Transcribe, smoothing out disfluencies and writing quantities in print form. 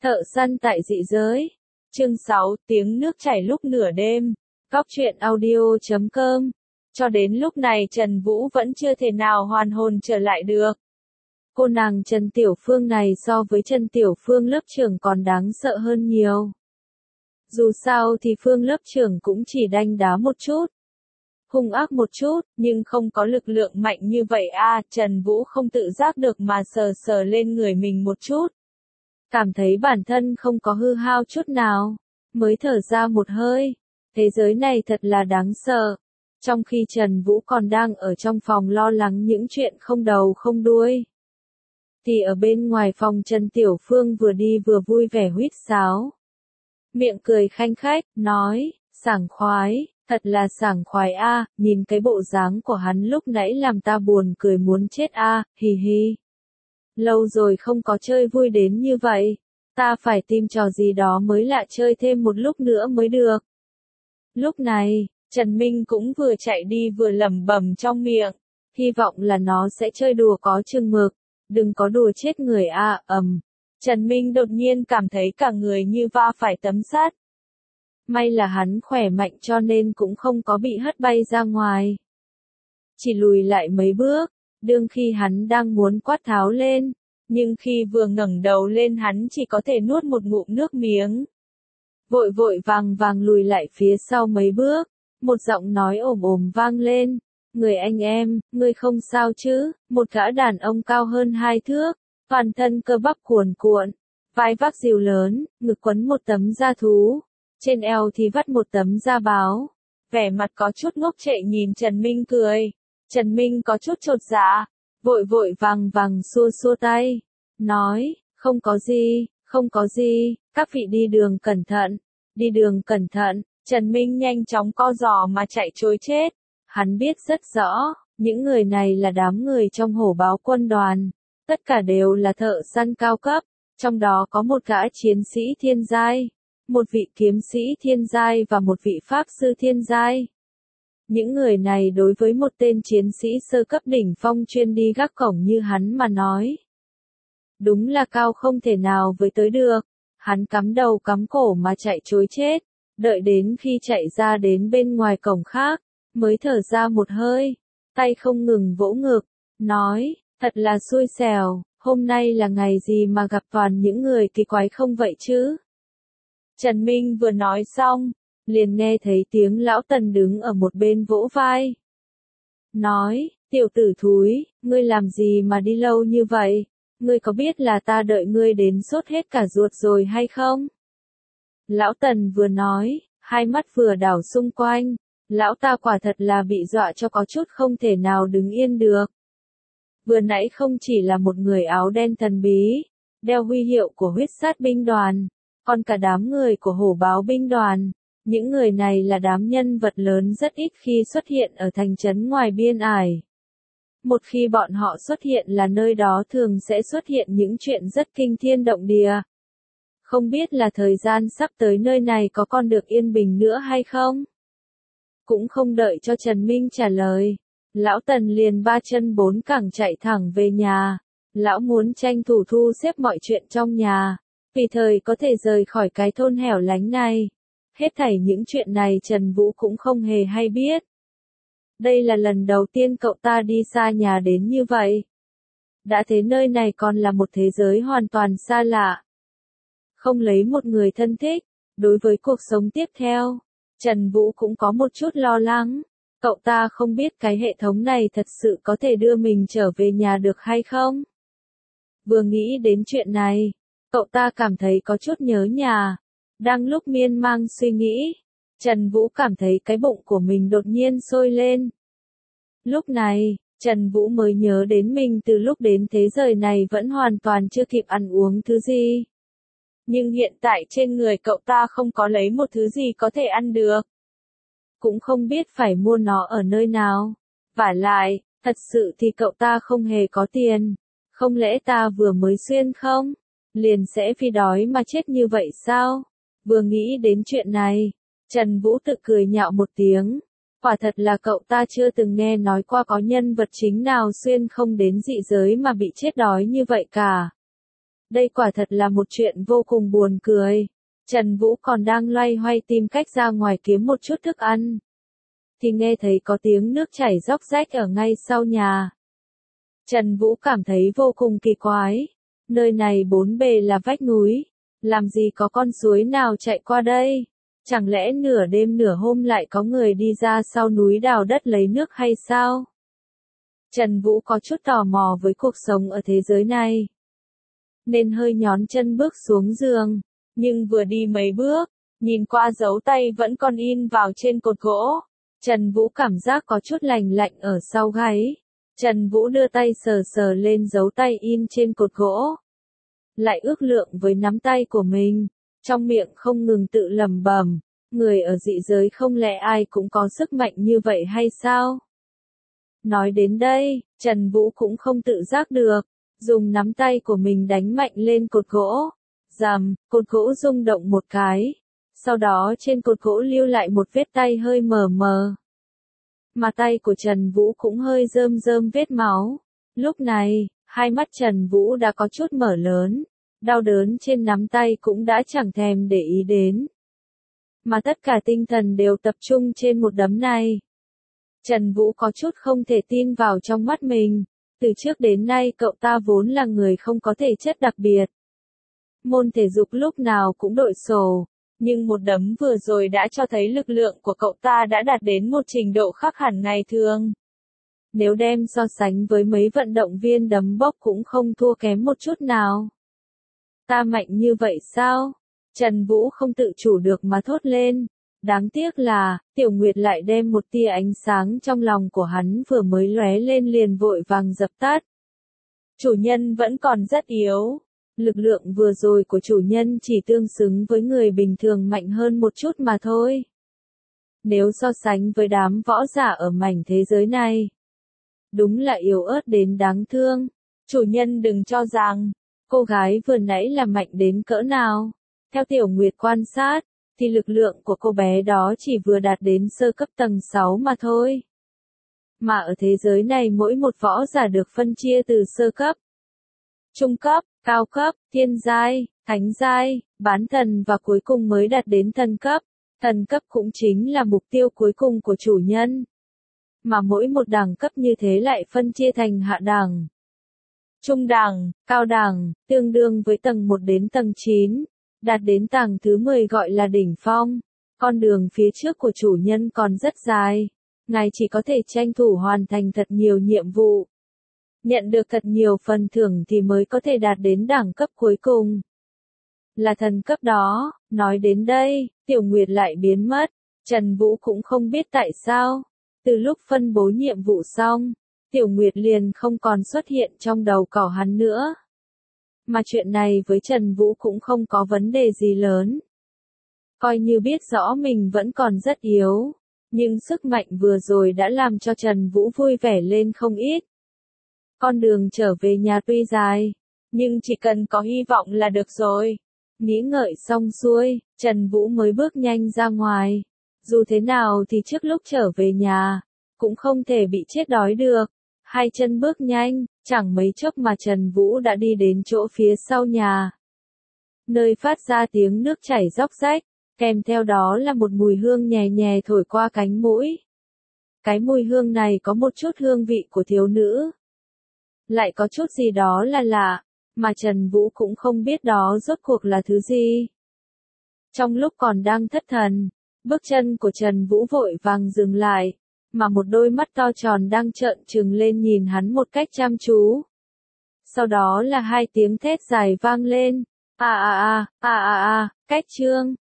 Thợ săn tại dị giới. Chương 6, tiếng nước chảy lúc nửa đêm. Góc truyện audio.com. Cho đến lúc này Trần Vũ vẫn chưa thể nào hoàn hồn trở lại được. Cô nàng Trần Tiểu Phương này so với Trần Tiểu Phương lớp trưởng còn đáng sợ hơn nhiều. Dù sao thì Phương lớp trưởng cũng chỉ đanh đá một chút, hung ác một chút, nhưng không có lực lượng mạnh như vậy a. Trần Vũ không tự giác được mà sờ sờ lên người mình một chút. Cảm thấy bản thân không có hư hao chút nào, mới thở ra một hơi. Thế giới này thật là đáng sợ. Trong khi Trần Vũ còn đang ở trong phòng lo lắng những chuyện không đầu không đuôi, thì ở bên ngoài phòng Trần Tiểu Phương vừa đi vừa vui vẻ huýt sáo. Miệng cười khanh khách, nói, sảng khoái, thật là sảng khoái a, nhìn cái bộ dáng của hắn lúc nãy làm ta buồn cười muốn chết a, hì hì. Lâu rồi không có chơi vui đến như vậy, ta phải tìm trò gì đó mới lạ chơi thêm một lúc nữa mới được. Lúc này, Trần Minh cũng vừa chạy đi vừa lẩm bẩm trong miệng, hy vọng là nó sẽ chơi đùa có chừng mực, đừng có đùa chết người a. Trần Minh đột nhiên cảm thấy cả người như va phải tấm sắt. May là hắn khỏe mạnh cho nên cũng không có bị hất bay ra ngoài. Chỉ lùi lại mấy bước, đương khi hắn đang muốn quát tháo lên, nhưng khi vừa ngẩng đầu lên hắn chỉ có thể nuốt một ngụm nước miếng. Vội vội vàng vàng lùi lại phía sau mấy bước, một giọng nói ồm ồm vang lên, người anh em, ngươi không sao chứ? Một gã đàn ông cao hơn 2 thước, toàn thân cơ bắp cuồn cuộn, vai vác rìu lớn, ngực quấn một tấm da thú, trên eo thì vắt một tấm da báo, vẻ mặt có chút ngốc trệ nhìn Trần Minh cười. Trần Minh có chút chột dạ, vội vội vàng vàng xua xua tay, nói, không có gì, không có gì, các vị đi đường cẩn thận, đi đường cẩn thận. Trần Minh nhanh chóng co giò mà chạy trối chết. Hắn biết rất rõ, những người này là đám người trong hổ báo quân đoàn, tất cả đều là thợ săn cao cấp, trong đó có một gã chiến sĩ thiên giai, một vị kiếm sĩ thiên giai và một vị pháp sư thiên giai. Những người này đối với một tên chiến sĩ sơ cấp đỉnh phong chuyên đi gác cổng như hắn mà nói, đúng là cao không thể nào với tới được. Hắn cắm đầu cắm cổ mà chạy trối chết, đợi đến khi chạy ra đến bên ngoài cổng khác, mới thở ra một hơi, tay không ngừng vỗ ngực, nói, thật là xui xẻo, hôm nay là ngày gì mà gặp toàn những người kỳ quái không vậy chứ? Trần Minh vừa nói xong, liền nghe thấy tiếng lão Tần đứng ở một bên vỗ vai. Nói, tiểu tử thúi, ngươi làm gì mà đi lâu như vậy? Ngươi có biết là ta đợi ngươi đến sốt hết cả ruột rồi hay không? Lão Tần vừa nói, hai mắt vừa đảo xung quanh, lão ta quả thật là bị dọa cho có chút không thể nào đứng yên được. Vừa nãy không chỉ là một người áo đen thần bí, đeo huy hiệu của huyết sát binh đoàn, còn cả đám người của hổ báo binh đoàn. Những người này là đám nhân vật lớn rất ít khi xuất hiện ở thành trấn ngoài biên ải. Một khi bọn họ xuất hiện là nơi đó thường sẽ xuất hiện những chuyện rất kinh thiên động địa. Không biết là thời gian sắp tới nơi này có còn được yên bình nữa hay không? Cũng không đợi cho Trần Minh trả lời, lão Tần liền ba chân bốn cẳng chạy thẳng về nhà. Lão muốn tranh thủ thu xếp mọi chuyện trong nhà, vì thời có thể rời khỏi cái thôn hẻo lánh này. Hết thảy những chuyện này Trần Vũ cũng không hề hay biết. Đây là lần đầu tiên cậu ta đi xa nhà đến như vậy. Đã thế nơi này còn là một thế giới hoàn toàn xa lạ. Không lấy một người thân thích, đối với cuộc sống tiếp theo, Trần Vũ cũng có một chút lo lắng. Cậu ta không biết cái hệ thống này thật sự có thể đưa mình trở về nhà được hay không. Vừa nghĩ đến chuyện này, cậu ta cảm thấy có chút nhớ nhà. Đang lúc miên man suy nghĩ, Trần Vũ cảm thấy cái bụng của mình đột nhiên sôi lên. Lúc này, Trần Vũ mới nhớ đến mình từ lúc đến thế giới này vẫn hoàn toàn chưa kịp ăn uống thứ gì. Nhưng hiện tại trên người cậu ta không có lấy một thứ gì có thể ăn được. Cũng không biết phải mua nó ở nơi nào. Vả lại, thật sự thì cậu ta không hề có tiền. Không lẽ ta vừa mới xuyên không? Liền sẽ vì đói mà chết như vậy sao? Vừa nghĩ đến chuyện này, Trần Vũ tự cười nhạo một tiếng. Quả thật là cậu ta chưa từng nghe nói qua có nhân vật chính nào xuyên không đến dị giới mà bị chết đói như vậy cả. Đây quả thật là một chuyện vô cùng buồn cười. Trần Vũ còn đang loay hoay tìm cách ra ngoài kiếm một chút thức ăn. Thì nghe thấy có tiếng nước chảy róc rách ở ngay sau nhà. Trần Vũ cảm thấy vô cùng kỳ quái. Nơi này bốn bề là vách núi. Làm gì có con suối nào chạy qua đây? Chẳng lẽ nửa đêm nửa hôm lại có người đi ra sau núi đào đất lấy nước hay sao? Trần Vũ có chút tò mò với cuộc sống ở thế giới này. Nên hơi nhón chân bước xuống giường. Nhưng vừa đi mấy bước, nhìn qua dấu tay vẫn còn in vào trên cột gỗ. Trần Vũ cảm giác có chút lành lạnh ở sau gáy. Trần Vũ đưa tay sờ sờ lên dấu tay in trên cột gỗ. Lại ước lượng với nắm tay của mình. Trong miệng không ngừng tự lẩm bẩm, người ở dị giới không lẽ ai cũng có sức mạnh như vậy hay sao? Nói đến đây, Trần Vũ cũng không tự giác được, dùng nắm tay của mình đánh mạnh lên cột gỗ. Rầm, cột gỗ rung động một cái. Sau đó trên cột gỗ lưu lại một vết tay hơi mờ mờ. Mà tay của Trần Vũ cũng hơi rơm rơm vết máu. Lúc này, hai mắt Trần Vũ đã có chút mở lớn. Đau đớn trên nắm tay cũng đã chẳng thèm để ý đến. Mà tất cả tinh thần đều tập trung trên một đấm này. Trần Vũ có chút không thể tin vào trong mắt mình. Từ trước đến nay cậu ta vốn là người không có thể chất đặc biệt. Môn thể dục lúc nào cũng đội sổ. Nhưng một đấm vừa rồi đã cho thấy lực lượng của cậu ta đã đạt đến một trình độ khác hẳn ngày thường. Nếu đem so sánh với mấy vận động viên đấm bốc cũng không thua kém một chút nào. Ta mạnh như vậy sao? Trần Vũ không tự chủ được mà thốt lên. Đáng tiếc là, Tiểu Nguyệt lại đem một tia ánh sáng trong lòng của hắn vừa mới lóe lên liền vội vàng dập tắt. Chủ nhân vẫn còn rất yếu. Lực lượng vừa rồi của chủ nhân chỉ tương xứng với người bình thường mạnh hơn một chút mà thôi. Nếu so sánh với đám võ giả ở mảnh thế giới này, đúng là yếu ớt đến đáng thương. Chủ nhân đừng cho rằng cô gái vừa nãy là mạnh đến cỡ nào. Theo Tiểu Nguyệt quan sát, thì lực lượng của cô bé đó chỉ vừa đạt đến sơ cấp tầng 6 mà thôi. Mà ở thế giới này mỗi một võ giả được phân chia từ sơ cấp, trung cấp, cao cấp, thiên giai, thánh giai, bán thần và cuối cùng mới đạt đến thần cấp. Thần cấp cũng chính là mục tiêu cuối cùng của chủ nhân. Mà mỗi một đẳng cấp như thế lại phân chia thành hạ đẳng, trung đẳng, cao đẳng, tương đương với tầng 1 đến tầng 9, đạt đến tầng thứ 10 gọi là đỉnh phong. Con đường phía trước của chủ nhân còn rất dài, ngài chỉ có thể tranh thủ hoàn thành thật nhiều nhiệm vụ, nhận được thật nhiều phần thưởng thì mới có thể đạt đến đẳng cấp cuối cùng, là thần cấp đó. Nói đến đây, Tiểu Nguyệt lại biến mất. Trần Vũ cũng không biết tại sao, từ lúc phân bố nhiệm vụ xong, Tiểu Nguyệt liền không còn xuất hiện trong đầu cỏ hắn nữa. Mà chuyện này với Trần Vũ cũng không có vấn đề gì lớn. Coi như biết rõ mình vẫn còn rất yếu, nhưng sức mạnh vừa rồi đã làm cho Trần Vũ vui vẻ lên không ít. Con đường trở về nhà tuy dài, nhưng chỉ cần có hy vọng là được rồi. Nghĩ ngợi xong xuôi, Trần Vũ mới bước nhanh ra ngoài. Dù thế nào thì trước lúc trở về nhà, cũng không thể bị chết đói được. Hai chân bước nhanh, chẳng mấy chốc mà Trần Vũ đã đi đến chỗ phía sau nhà. Nơi phát ra tiếng nước chảy róc rách, kèm theo đó là một mùi hương nhè nhè thổi qua cánh mũi. Cái mùi hương này có một chút hương vị của thiếu nữ. Lại có chút gì đó là lạ, mà Trần Vũ cũng không biết đó rốt cuộc là thứ gì. Trong lúc còn đang thất thần, bước chân của Trần Vũ vội vàng dừng lại, mà một đôi mắt to tròn đang trợn trừng lên nhìn hắn một cách chăm chú. Sau đó là hai tiếng thét dài vang lên, cách trương,